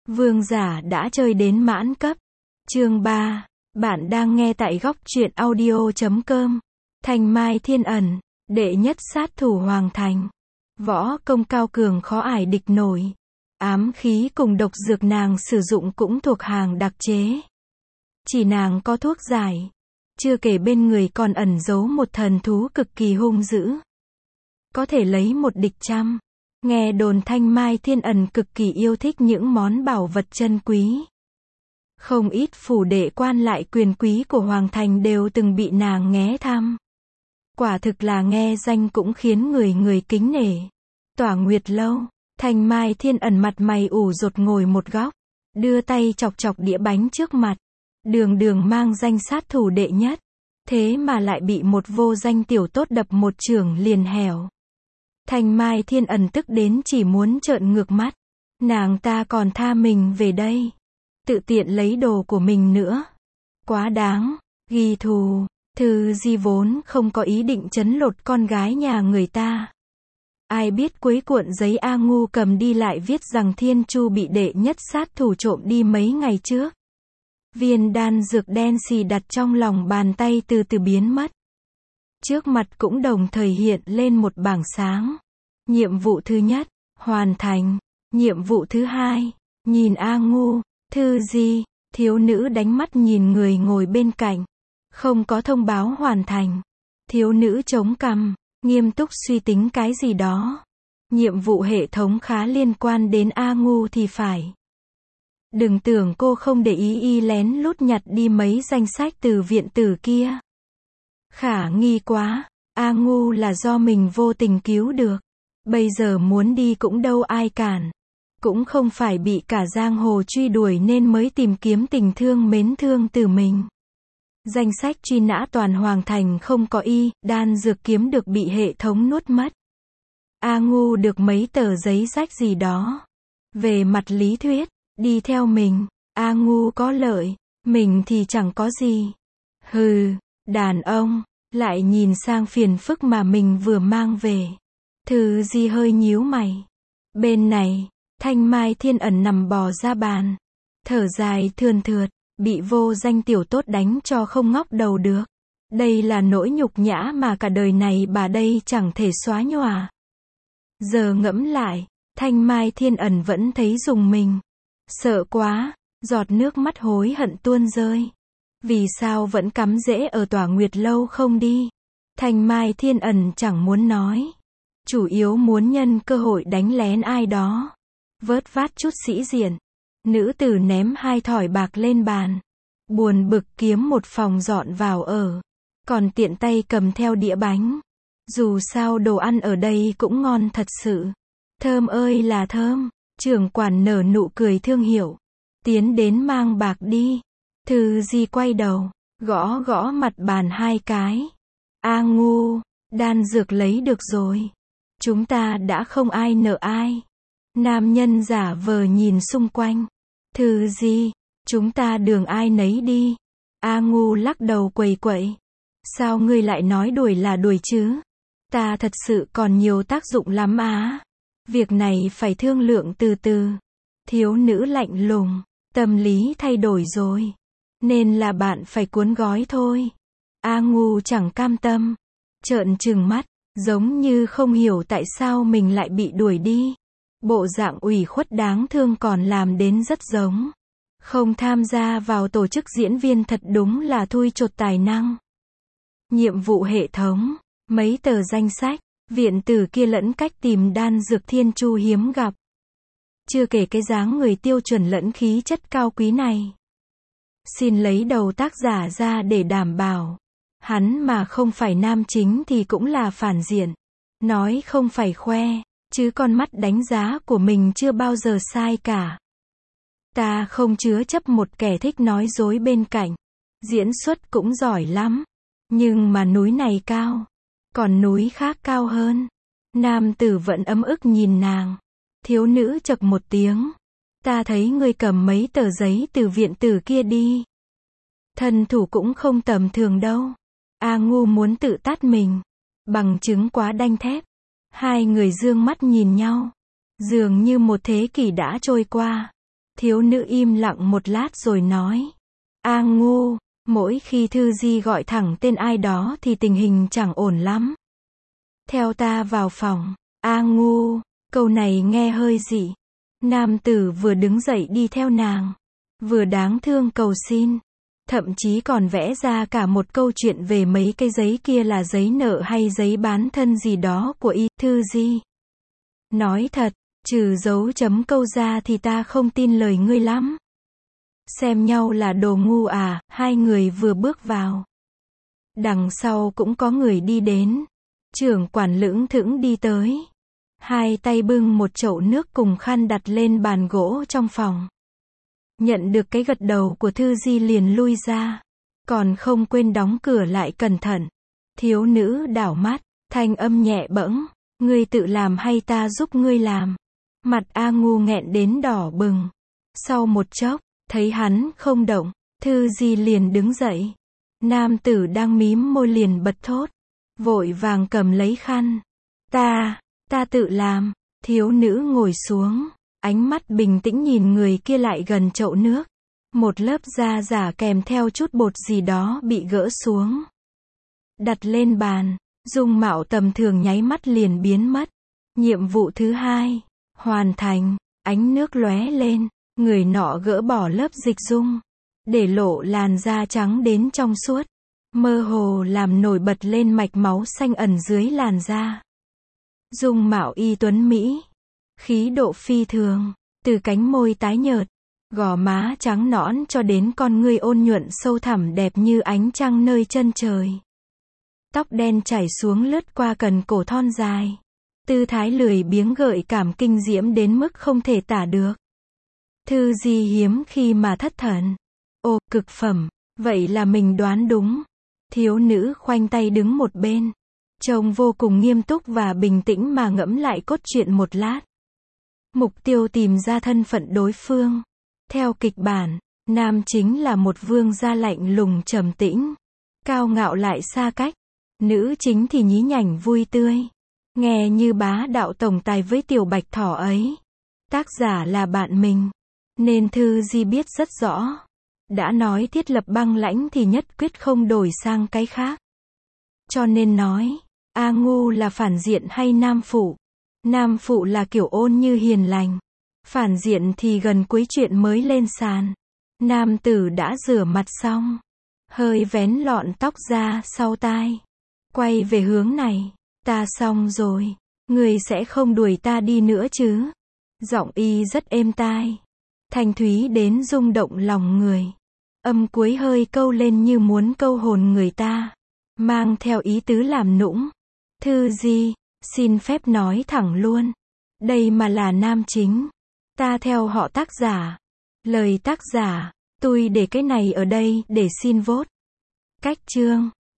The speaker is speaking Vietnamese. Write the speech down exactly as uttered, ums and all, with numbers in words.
Vương giả đã chơi đến mãn cấp. Chương ba. Bạn đang nghe tại góc truyện audio chấm com. Thanh Mai Thiên Ẩn, đệ nhất sát thủ Hoàng Thành. Võ công cao cường khó ải địch nổi. Ám khí cùng độc dược nàng sử dụng cũng thuộc hàng đặc chế. Chỉ nàng có thuốc giải. Chưa kể bên người còn ẩn giấu một thần thú cực kỳ hung dữ. Có thể lấy một địch trăm. Nghe đồn Thanh Mai Thiên Ẩn cực kỳ yêu thích những món bảo vật chân quý. Không ít phủ đệ quan lại quyền quý của Hoàng Thành đều từng bị nàng nghé thăm. Quả thực là nghe danh cũng khiến người người kính nể. Tỏa Nguyệt Lâu, Thanh Mai Thiên Ẩn mặt mày ủ rột ngồi một góc, đưa tay chọc chọc đĩa bánh trước mặt. Đường đường mang danh sát thủ đệ nhất, thế mà lại bị một vô danh tiểu tốt đập một chưởng liền hẻo. Thanh Mai Thiên Ẩn tức đến chỉ muốn trợn ngược mắt. Nàng ta còn tha mình về đây, tự tiện lấy đồ của mình nữa. Quá đáng, ghi thù. Thư Di vốn không có ý định trấn lột con gái nhà người ta. Ai biết cuối cuộn giấy A Ngu cầm đi lại viết rằng Thiên Chu bị đệ nhất sát thủ trộm đi mấy ngày trước. Viên đan dược đen xì đặt trong lòng bàn tay từ từ biến mất. Trước mặt cũng đồng thời hiện lên một bảng sáng. Nhiệm vụ thứ nhất, hoàn thành. Nhiệm vụ thứ hai, nhìn A Ngu, Thư Di, thiếu nữ đánh mắt nhìn người ngồi bên cạnh. Không có thông báo hoàn thành. Thiếu nữ chống cằm, nghiêm túc suy tính cái gì đó. Nhiệm vụ hệ thống khá liên quan đến A Ngu thì phải. Đừng tưởng cô không để ý y lén lút nhặt đi mấy danh sách từ viện tử kia. Khả nghi quá, A Ngu là do mình vô tình cứu được. Bây giờ muốn đi cũng đâu ai cản. Cũng không phải bị cả giang hồ truy đuổi nên mới tìm kiếm tình thương mến thương từ mình. Danh sách truy nã toàn Hoàng Thành không có y, đan dược kiếm được bị hệ thống nuốt mất. A Ngu được mấy tờ giấy rách gì đó. Về mặt lý thuyết, đi theo mình, A Ngu có lợi, mình thì chẳng có gì. Hừ, đàn ông, lại nhìn sang phiền phức mà mình vừa mang về. Thư Di hơi nhíu mày. Bên này, Thanh Mai Thiên Ẩn nằm bò ra bàn. Thở dài thườn thượt, bị vô danh tiểu tốt đánh cho không ngóc đầu được. Đây là nỗi nhục nhã mà cả đời này bà đây chẳng thể xóa nhòa. Giờ ngẫm lại, Thanh Mai Thiên Ẩn vẫn thấy rùng mình. Sợ quá, giọt nước mắt hối hận tuôn rơi. Vì sao vẫn cắm rễ ở Tỏa Nguyệt Lâu không đi? Thanh Mai Thiên Ẩn chẳng muốn nói. Chủ yếu muốn nhân cơ hội đánh lén ai đó. Vớt vát chút sĩ diện. Nữ tử ném hai thỏi bạc lên bàn. Buồn bực kiếm một phòng dọn vào ở. Còn tiện tay cầm theo đĩa bánh. Dù sao đồ ăn ở đây cũng ngon thật sự. Thơm ơi là thơm. Trưởng quản nở nụ cười thương hiệu. Tiến đến mang bạc đi. Thư Di quay đầu, gõ gõ mặt bàn hai cái. A Ngu, đan dược lấy được rồi. Chúng ta đã không ai nợ ai. Nam nhân giả vờ nhìn xung quanh. Thư Di, chúng ta đường ai nấy đi. A Ngu lắc đầu quầy quậy. Sao ngươi lại nói đuổi là đuổi chứ? Ta thật sự còn nhiều tác dụng lắm á. Việc này phải thương lượng từ từ. Thiếu nữ lạnh lùng, tâm lý thay đổi rồi. Nên là bạn phải cuốn gói thôi. A Ngu chẳng cam tâm. Trợn trừng mắt, giống như không hiểu tại sao mình lại bị đuổi đi. Bộ dạng ủy khuất đáng thương còn làm đến rất giống. Không tham gia vào tổ chức diễn viên thật đúng là thui chột tài năng. Nhiệm vụ hệ thống, mấy tờ danh sách, viện tử kia lẫn cách tìm đan dược Thiên Chu hiếm gặp. Chưa kể cái dáng người tiêu chuẩn lẫn khí chất cao quý này. Xin lấy đầu tác giả ra để đảm bảo. Hắn mà không phải nam chính thì cũng là phản diện. Nói không phải khoe, chứ con mắt đánh giá của mình chưa bao giờ sai cả. Ta không chứa chấp một kẻ thích nói dối bên cạnh. Diễn xuất cũng giỏi lắm. Nhưng mà núi này cao. Còn núi khác cao hơn. Nam tử vẫn ấm ức nhìn nàng. Thiếu nữ chậc một tiếng. Ta thấy ngươi cầm mấy tờ giấy từ viện tử kia đi. Thân thủ cũng không tầm thường đâu. A Ngu muốn tự tát mình. Bằng chứng quá đanh thép. Hai người dương mắt nhìn nhau. Dường như một thế kỷ đã trôi qua. Thiếu nữ im lặng một lát rồi nói. A Ngu, mỗi khi Thư Di gọi thẳng tên ai đó thì tình hình chẳng ổn lắm. Theo ta vào phòng. A Ngu, câu này nghe hơi dị. Nam tử vừa đứng dậy đi theo nàng, vừa đáng thương cầu xin, thậm chí còn vẽ ra cả một câu chuyện về mấy cái giấy kia là giấy nợ hay giấy bán thân gì đó của y. Thư Di nói thật, trừ dấu chấm câu ra thì ta không tin lời ngươi lắm. Xem nhau là đồ ngu à. Hai người vừa bước vào, đằng sau cũng có người đi đến. Trưởng quản lững thững đi tới, hai tay bưng một chậu nước cùng khăn đặt lên bàn gỗ trong phòng. Nhận được cái gật đầu của Thư Di liền lui ra, còn không quên đóng cửa lại cẩn thận. Thiếu nữ đảo mắt, thanh âm nhẹ bẫng, ngươi tự làm hay ta giúp ngươi làm? Mặt A Ngu nghẹn đến đỏ bừng. Sau một chốc, thấy hắn không động, Thư Di liền đứng dậy. Nam tử đang mím môi liền bật thốt, vội vàng cầm lấy khăn. Ta, ta tự làm. Thiếu nữ ngồi xuống, ánh mắt bình tĩnh nhìn người kia lại gần chậu nước. Một lớp da giả kèm theo chút bột gì đó bị gỡ xuống, đặt lên bàn. Dung mạo tầm thường nháy mắt liền biến mất. Nhiệm vụ thứ hai hoàn thành. Ánh nước lóe lên, người nọ gỡ bỏ lớp dịch dung, để lộ làn da trắng đến trong suốt, mơ hồ làm nổi bật lên mạch máu xanh ẩn dưới làn da. Dung mạo y tuấn mỹ, khí độ phi thường, từ cánh môi tái nhợt, gò má trắng nõn cho đến con ngươi ôn nhuận sâu thẳm đẹp như ánh trăng nơi chân trời. Tóc đen chảy xuống lướt qua cần cổ thon dài, tư thái lười biếng gợi cảm kinh diễm đến mức không thể tả được. Thư Di hiếm khi mà thất thần. Ồ, cực phẩm, vậy là mình đoán đúng. Thiếu nữ khoanh tay đứng một bên, trông vô cùng nghiêm túc và bình tĩnh mà ngẫm lại cốt truyện một lát. Mục tiêu tìm ra thân phận đối phương. Theo kịch bản, nam chính là một vương gia lạnh lùng trầm tĩnh, cao ngạo lại xa cách. Nữ chính thì nhí nhảnh vui tươi, nghe như bá đạo tổng tài với tiểu bạch thỏ ấy. Tác giả là bạn mình, nên Thư Di biết rất rõ. Đã nói thiết lập băng lãnh thì nhất quyết không đổi sang cái khác. Cho nên nói, A Ngu là phản diện hay nam phụ? Nam phụ là kiểu ôn như hiền lành. Phản diện thì gần cuối chuyện mới lên sàn. Nam tử đã rửa mặt xong, hơi vén lọn tóc ra sau tai, quay về hướng này. Ta xong rồi, người sẽ không đuổi ta đi nữa chứ? Giọng y rất êm tai, thanh thúy đến rung động lòng người. Âm cuối hơi câu lên như muốn câu hồn người ta, mang theo ý tứ làm nũng. Thư Di, xin phép nói thẳng luôn, đây mà là nam chính, ta theo họ tác giả. Lời tác giả, tôi để cái này ở đây để xin vote. Cách chương